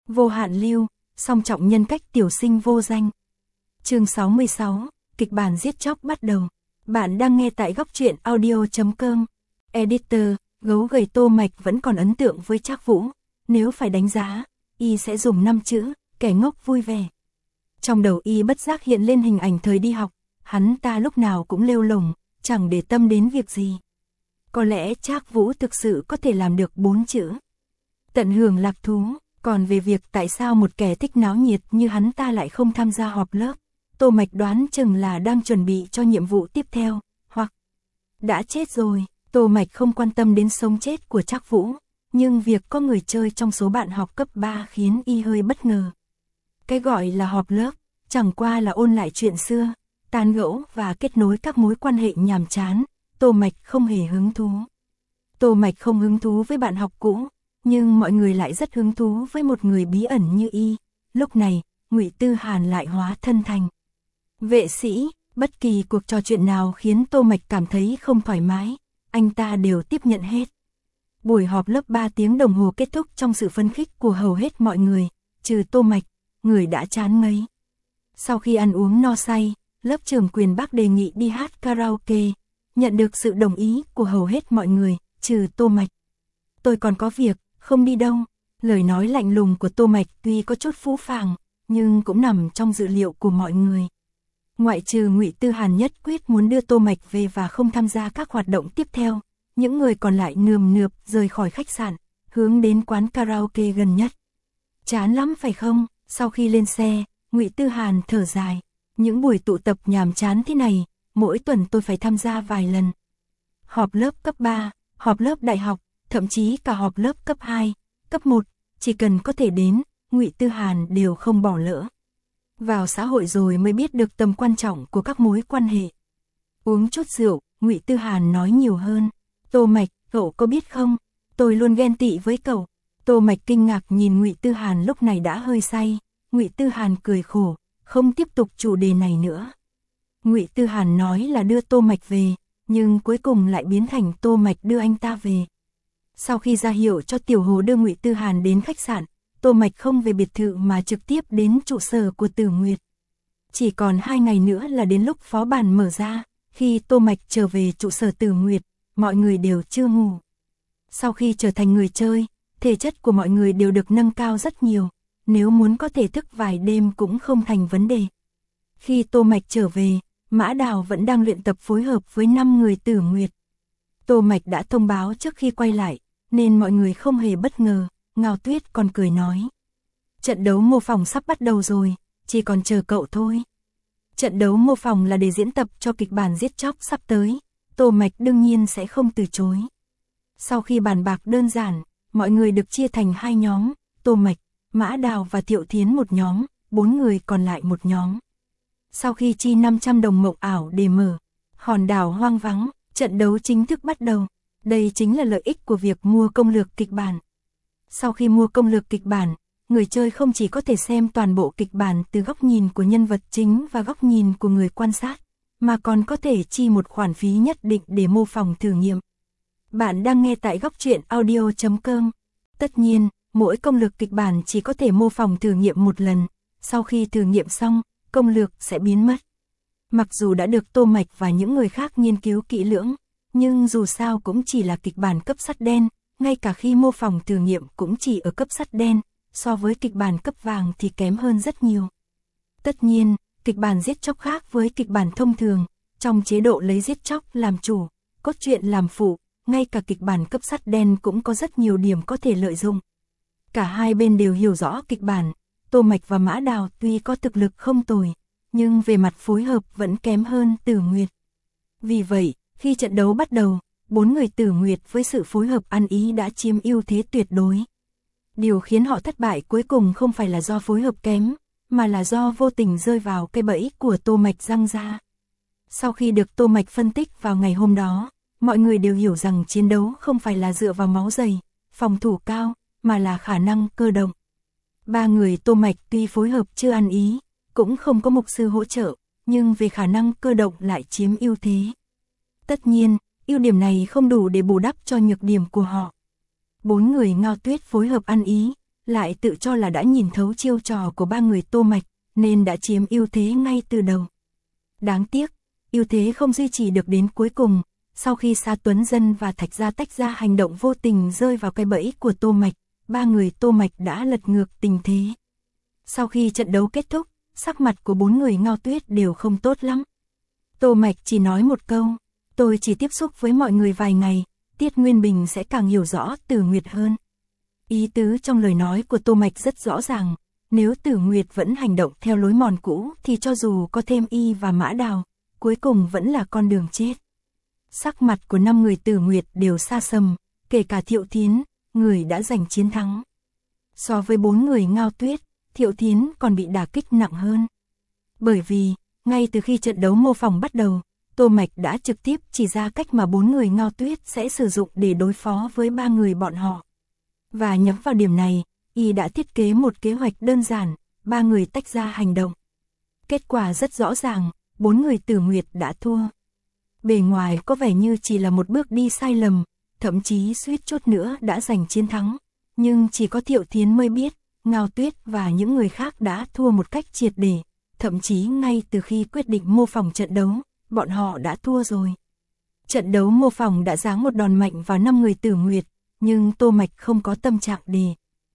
Vô hạn lưu, song trọng nhân cách tiểu sinh vô danh. Chương 66, kịch bản giết chóc bắt đầu. Bạn đang nghe tại góc truyện audio.com. Editor, gấu gầy Tô Mạch vẫn còn ấn tượng với Trác Vũ. Nếu phải đánh giá, y sẽ dùng 5 chữ, kẻ ngốc vui vẻ. Trong đầu y bất giác hiện lên hình ảnh thời đi học, hắn ta lúc nào cũng lêu lổng, chẳng để tâm đến việc gì. Có lẽ Trác Vũ thực sự có thể làm được 4 chữ. Tận hưởng lạc thú. Còn về việc tại sao một kẻ thích náo nhiệt như hắn ta lại không tham gia họp lớp, Tô Mạch đoán chừng là đang chuẩn bị cho nhiệm vụ tiếp theo, hoặc đã chết rồi. Tô Mạch không quan tâm đến sống chết của Trác Vũ, nhưng việc có người chơi trong số bạn học cấp 3 khiến y hơi bất ngờ. Cái gọi là họp lớp, chẳng qua là ôn lại chuyện xưa, tán gẫu và kết nối các mối quan hệ nhàm chán, Tô Mạch không hề hứng thú. Tô Mạch không hứng thú với bạn học cũ, nhưng mọi người lại rất hứng thú với một người bí ẩn như y. Lúc này, Ngụy Tư Hàn lại hóa thân thành vệ sĩ. Bất kỳ cuộc trò chuyện nào khiến Tô Mạch cảm thấy không thoải mái, anh ta đều tiếp nhận hết. Buổi họp lớp 3 tiếng đồng hồ kết thúc trong sự phấn khích của hầu hết mọi người, trừ Tô Mạch, người đã chán ngấy. Sau khi ăn uống no say, lớp trưởng Quyền Bác đề nghị đi hát karaoke, nhận được sự đồng ý của hầu hết mọi người, trừ Tô Mạch. Tôi còn có việc, không đi đâu. Lời nói lạnh lùng của Tô Mạch tuy có chút phũ phàng, nhưng cũng nằm trong dự liệu của mọi người. Ngoại trừ Ngụy Tư Hàn nhất quyết muốn đưa Tô Mạch về và không tham gia các hoạt động tiếp theo, những người còn lại nườm nượp rời khỏi khách sạn, hướng đến quán karaoke gần nhất. Chán lắm phải không? Sau khi lên xe, Ngụy Tư Hàn thở dài. Những buổi tụ tập nhàm chán thế này, mỗi tuần tôi phải tham gia vài lần. Họp lớp cấp 3, họp lớp đại học, thậm chí cả họp lớp cấp 2, cấp 1, chỉ cần có thể đến, Ngụy Tư Hàn đều không bỏ lỡ. Vào xã hội rồi mới biết được tầm quan trọng của các mối quan hệ. Uống chút rượu, Ngụy Tư Hàn nói nhiều hơn. Tô Mạch, cậu có biết không, tôi luôn ghen tị với cậu. Tô Mạch kinh ngạc nhìn Ngụy Tư Hàn lúc này đã hơi say. Ngụy Tư Hàn cười khổ, không tiếp tục chủ đề này nữa. Ngụy Tư Hàn nói là đưa Tô Mạch về, nhưng cuối cùng lại biến thành Tô Mạch đưa anh ta về. Sau khi ra hiệu cho Tiểu Hồ đưa Ngụy Tư Hàn đến khách sạn, Tô Mạch không về biệt thự mà trực tiếp đến trụ sở của Tử Nguyệt. Chỉ còn 2 ngày nữa là đến lúc phó bản mở ra, khi Tô Mạch trở về trụ sở Tử Nguyệt, mọi người đều chưa ngủ. Sau khi trở thành người chơi, thể chất của mọi người đều được nâng cao rất nhiều, nếu muốn có thể thức vài đêm cũng không thành vấn đề. Khi Tô Mạch trở về, Mã Đào vẫn đang luyện tập phối hợp với 5 người Tử Nguyệt. Tô Mạch đã thông báo trước khi quay lại, nên mọi người không hề bất ngờ. Ngao Tuyết còn cười nói, trận đấu mô phỏng sắp bắt đầu rồi, chỉ còn chờ cậu thôi. Trận đấu mô phỏng là để diễn tập cho kịch bản giết chóc sắp tới, Tô Mạch đương nhiên sẽ không từ chối. Sau khi bàn bạc đơn giản, mọi người được chia thành 2 nhóm, Tô Mạch, Mã Đào và Thiệu Thiến một nhóm, 4 người còn lại một nhóm. Sau khi chi 500 đồng mộng ảo để mở hòn đảo hoang vắng, trận đấu chính thức bắt đầu. Đây chính là lợi ích của việc mua công lược kịch bản. Sau khi mua công lược kịch bản, người chơi không chỉ có thể xem toàn bộ kịch bản từ góc nhìn của nhân vật chính và góc nhìn của người quan sát, mà còn có thể chi một khoản phí nhất định để mô phỏng thử nghiệm. Bạn đang nghe tại góc truyện audio.com. Tất nhiên, mỗi công lược kịch bản chỉ có thể mô phỏng thử nghiệm một lần, sau khi thử nghiệm xong, công lược sẽ biến mất. Mặc dù đã được Tô Mạch và những người khác nghiên cứu kỹ lưỡng, nhưng dù sao cũng chỉ là kịch bản cấp sắt đen, ngay cả khi mô phỏng thử nghiệm cũng chỉ ở cấp sắt đen, so với kịch bản cấp vàng thì kém hơn rất nhiều. Tất nhiên, kịch bản giết chóc khác với kịch bản thông thường, trong chế độ lấy giết chóc làm chủ, cốt truyện làm phụ, ngay cả kịch bản cấp sắt đen cũng có rất nhiều điểm có thể lợi dụng. Cả hai bên đều hiểu rõ kịch bản, Tô Mạch và Mã Đào tuy có thực lực không tồi, nhưng về mặt phối hợp vẫn kém hơn Tử Nguyệt. Vì vậy, khi trận đấu bắt đầu, 4 người Tử Nguyệt với sự phối hợp ăn ý đã chiếm ưu thế tuyệt đối. Điều khiến họ thất bại cuối cùng không phải là do phối hợp kém, mà là do vô tình rơi vào cái bẫy của Tô Mạch giăng ra. Sau khi được Tô Mạch phân tích vào ngày hôm đó, mọi người đều hiểu rằng chiến đấu không phải là dựa vào máu dày, phòng thủ cao, mà là khả năng cơ động. 3 người Tô Mạch tuy phối hợp chưa ăn ý, cũng không có mục sư hỗ trợ, nhưng về khả năng cơ động lại chiếm ưu thế. Tất nhiên, ưu điểm này không đủ để bù đắp cho nhược điểm của họ. 4 người Ngao Tuyết phối hợp ăn ý, lại tự cho là đã nhìn thấu chiêu trò của ba người Tô Mạch, nên đã chiếm ưu thế ngay từ đầu. Đáng tiếc, ưu thế không duy trì được đến cuối cùng, sau khi Sa Tuấn Dân và Thạch Gia tách ra, hành động vô tình rơi vào cái bẫy của Tô Mạch, ba người Tô Mạch đã lật ngược tình thế. Sau khi trận đấu kết thúc, sắc mặt của bốn người Ngao Tuyết đều không tốt lắm. Tô Mạch chỉ nói một câu, tôi chỉ tiếp xúc với mọi người vài ngày, Tiết Nguyên Bình sẽ càng hiểu rõ Tử Nguyệt hơn. Ý tứ trong lời nói của Tô Mạch rất rõ ràng, nếu Tử Nguyệt vẫn hành động theo lối mòn cũ thì cho dù có thêm y và Mã Đào, cuối cùng vẫn là con đường chết. Sắc mặt của 5 người Tử Nguyệt đều xa sầm, kể cả Thiệu Thiến, người đã giành chiến thắng. So với 4 người Ngao Tuyết, Thiệu Thiến còn bị đả kích nặng hơn. Bởi vì, ngay từ khi trận đấu mô phỏng bắt đầu, Tô Mạch đã trực tiếp chỉ ra cách mà 4 người Ngao Tuyết sẽ sử dụng để đối phó với 3 người bọn họ. Và nhắm vào điểm này, y đã thiết kế một kế hoạch đơn giản, 3 người tách ra hành động. Kết quả rất rõ ràng, 4 người Tử Nguyệt đã thua. Bề ngoài có vẻ như chỉ là một bước đi sai lầm, thậm chí suýt chút nữa đã giành chiến thắng, nhưng chỉ có Thiệu Thiến mới biết, Ngao Tuyết và những người khác đã thua một cách triệt để, thậm chí ngay từ khi quyết định mô phỏng trận đấu, bọn họ đã thua rồi. Trận đấu mô phỏng đã giáng một đòn mạnh vào 5 người Tử Nguyệt, nhưng Tô Mạch không có tâm trạng để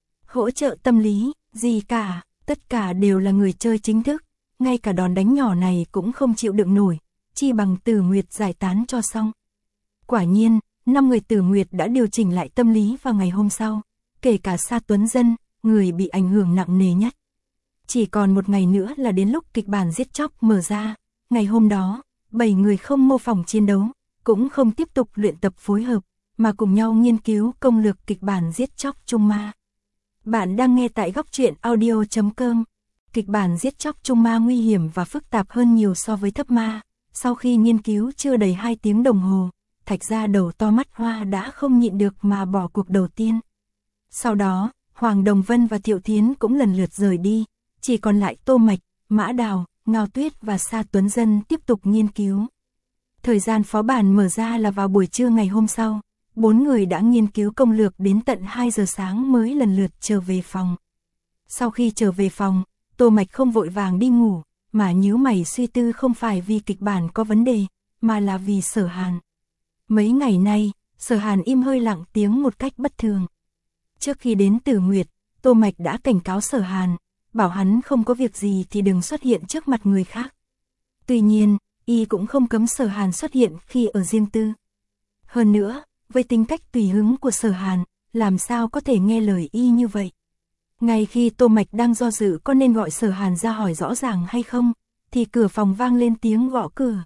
hỗ trợ tâm lý gì cả, tất cả đều là người chơi chính thức, ngay cả đòn đánh nhỏ này cũng không chịu đựng nổi, chi bằng Tử Nguyệt giải tán cho xong. Quả nhiên, 5 người Tử Nguyệt đã điều chỉnh lại tâm lý vào ngày hôm sau, kể cả Sa Tuấn Dân, người bị ảnh hưởng nặng nề nhất. Chỉ còn một ngày nữa là đến lúc kịch bản giết chóc mở ra, ngày hôm đó, 7 người không mô phỏng chiến đấu, cũng không tiếp tục luyện tập phối hợp, mà cùng nhau nghiên cứu công lược kịch bản giết chóc Trung Ma. Bạn đang nghe tại Góc Truyện Audio.com. Kịch bản giết chóc Trung Ma nguy hiểm và phức tạp hơn nhiều so với Thấp Ma. Sau khi nghiên cứu chưa đầy 2 tiếng đồng hồ, Thạch Gia đầu to mắt hoa đã không nhịn được mà bỏ cuộc đầu tiên. Sau đó, Hoàng Đồng Vân và Thiệu Thiến cũng lần lượt rời đi, chỉ còn lại Tô Mạch, Mã Đào, Ngao Tuyết và Sa Tuấn Dân tiếp tục nghiên cứu. Thời gian phó bản mở ra là vào buổi trưa ngày hôm sau, 4 người đã nghiên cứu công lược đến tận 2 giờ sáng mới lần lượt trở về phòng. Sau khi trở về phòng, Tô Mạch không vội vàng đi ngủ, mà nhíu mày suy tư, không phải vì kịch bản có vấn đề, mà là vì Sở Hàn. Mấy ngày nay, Sở Hàn im hơi lặng tiếng một cách bất thường. Trước khi đến Tử Nguyệt, Tô Mạch đã cảnh cáo Sở Hàn, bảo hắn không có việc gì thì đừng xuất hiện trước mặt người khác. Tuy nhiên, y cũng không cấm Sở Hàn xuất hiện khi ở riêng tư. Hơn nữa, với tính cách tùy hứng của Sở Hàn, làm sao có thể nghe lời y như vậy. Ngay khi Tô Mạch đang do dự có nên gọi Sở Hàn ra hỏi rõ ràng hay không, thì cửa phòng vang lên tiếng gõ cửa.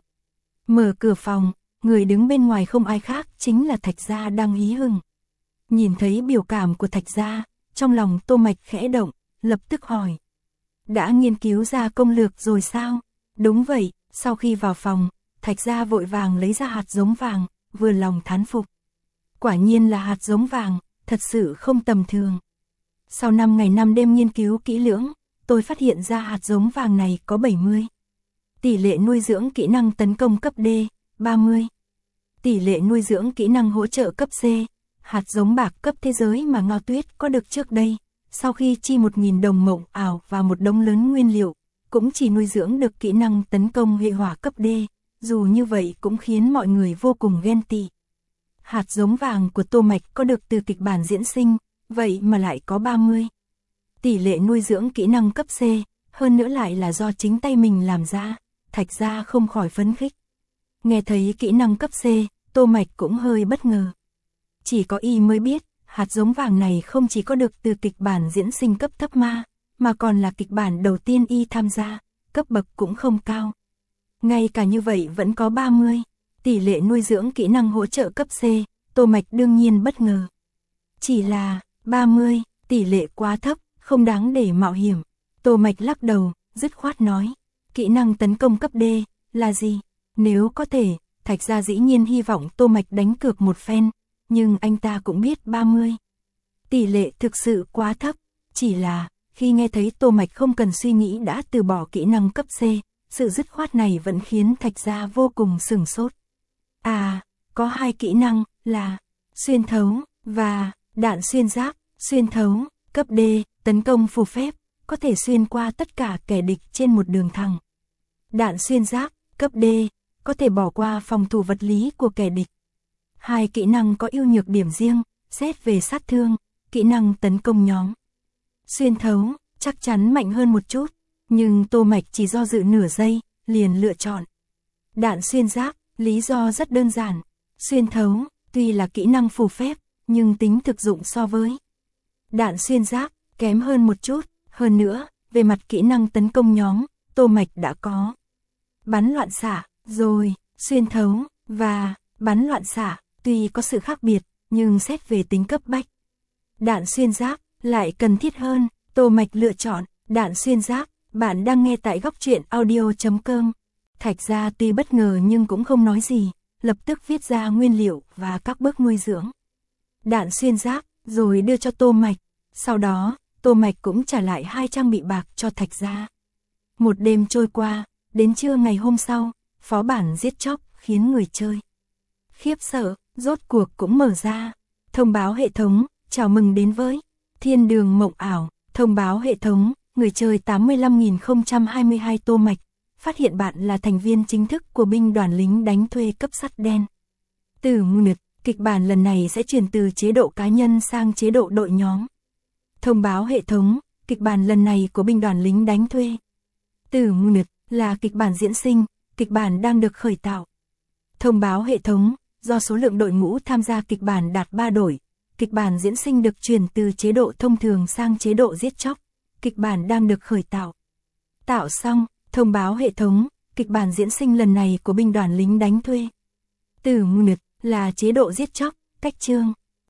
Mở cửa phòng, người đứng bên ngoài không ai khác chính là Thạch Gia đang hí hửng. Nhìn thấy biểu cảm của Thạch Gia, trong lòng Tô Mạch khẽ động, lập tức hỏi. Đã nghiên cứu ra công lược rồi sao? Đúng vậy, sau khi vào phòng, Thạch Gia vội vàng lấy ra hạt giống vàng, vừa lòng thán phục. Quả nhiên là hạt giống vàng, thật sự không tầm thường. Sau 5 ngày 5 đêm nghiên cứu kỹ lưỡng, tôi phát hiện ra hạt giống vàng này có 70. Tỷ lệ nuôi dưỡng kỹ năng tấn công cấp D, 30. Tỷ lệ nuôi dưỡng kỹ năng hỗ trợ cấp C, hạt giống bạc cấp thế giới mà Ngao Tuyết có được trước đây. Sau khi chi 1.000 đồng mộng ảo và một đống lớn nguyên liệu, cũng chỉ nuôi dưỡng được kỹ năng tấn công hệ hỏa cấp D, dù như vậy cũng khiến mọi người vô cùng ghen tị. Hạt giống vàng của Tô Mạch có được từ kịch bản diễn sinh, vậy mà lại có 30. Tỷ lệ nuôi dưỡng kỹ năng cấp C, hơn nữa lại là do chính tay mình làm ra, Thạch Gia không khỏi phấn khích. Nghe thấy kỹ năng cấp C, Tô Mạch cũng hơi bất ngờ. Chỉ có y mới biết, hạt giống vàng này không chỉ có được từ kịch bản diễn sinh cấp Thấp Ma, mà còn là kịch bản đầu tiên y tham gia, cấp bậc cũng không cao. Ngay cả như vậy vẫn có 30. Tỷ lệ nuôi dưỡng kỹ năng hỗ trợ cấp C, Tô Mạch đương nhiên bất ngờ. Chỉ là 30, tỷ lệ quá thấp, không đáng để mạo hiểm. Tô Mạch lắc đầu, dứt khoát nói. Kỹ năng tấn công cấp D, là gì? Nếu có thể, Thạch Gia dĩ nhiên hy vọng Tô Mạch đánh cược một phen, nhưng anh ta cũng biết 30. Tỷ lệ thực sự quá thấp, chỉ là, khi nghe thấy Tô Mạch không cần suy nghĩ đã từ bỏ kỹ năng cấp C, sự dứt khoát này vẫn khiến Thạch Gia vô cùng sửng sốt. À, có 2 kỹ năng, là xuyên thấu, và đạn xuyên giáp. Xuyên thấu, Cấp D, tấn công phù phép, có thể xuyên qua tất cả kẻ địch trên một đường thẳng. Đạn xuyên giáp, cấp D, có thể bỏ qua phòng thủ vật lý của kẻ địch. Hai kỹ năng có ưu nhược điểm riêng, xét về sát thương, kỹ năng tấn công nhóm. Xuyên thấu, chắc chắn mạnh hơn một chút, nhưng Tô Mạch chỉ do dự nửa giây, liền lựa chọn. Đạn xuyên giáp, lý do rất đơn giản. Xuyên thấu, tuy là kỹ năng phù phép, nhưng tính thực dụng so với đạn xuyên giáp, kém hơn một chút. Hơn nữa, về mặt kỹ năng tấn công nhóm, Tô Mạch đã có bắn loạn xạ, rồi, xuyên thấu, và bắn loạn xạ, tuy có sự khác biệt, nhưng xét về tính cấp bách. Đạn xuyên giáp, lại cần thiết hơn, Tô Mạch lựa chọn, đạn xuyên giáp. Bạn đang nghe tại góc truyện audio.com. Thạch Gia tuy bất ngờ nhưng cũng không nói gì, lập tức viết ra nguyên liệu và các bước nuôi dưỡng đạn xuyên giáp, rồi đưa cho Tô Mạch. Sau đó, Tô Mạch cũng trả lại 2 trang bị bạc cho Thạch Gia. Một đêm trôi qua, đến trưa ngày hôm sau, phó bản giết chóc khiến người chơi khiếp sợ, rốt cuộc cũng mở ra. Thông báo hệ thống, chào mừng đến với Thiên Đường Mộng Ảo. Thông báo hệ thống, người chơi 85.022 Tô Mạch, phát hiện bạn là thành viên chính thức của binh đoàn lính đánh thuê cấp sắt đen. Từ Nguyệt, kịch bản lần này sẽ chuyển từ chế độ cá nhân sang chế độ đội nhóm. Thông báo hệ thống, kịch bản lần này của binh đoàn lính đánh thuê Từ Nguyệt là kịch bản diễn sinh, kịch bản đang được khởi tạo. Thông báo hệ thống, do số lượng đội ngũ tham gia kịch bản đạt 3 đội, kịch bản diễn sinh được chuyển từ chế độ thông thường sang chế độ giết chóc, kịch bản đang được khởi tạo. Tạo xong, thông báo hệ thống, kịch bản diễn sinh lần này của binh đoàn lính đánh thuê Từ Nguyệt là chế độ giết chóc, cách chương.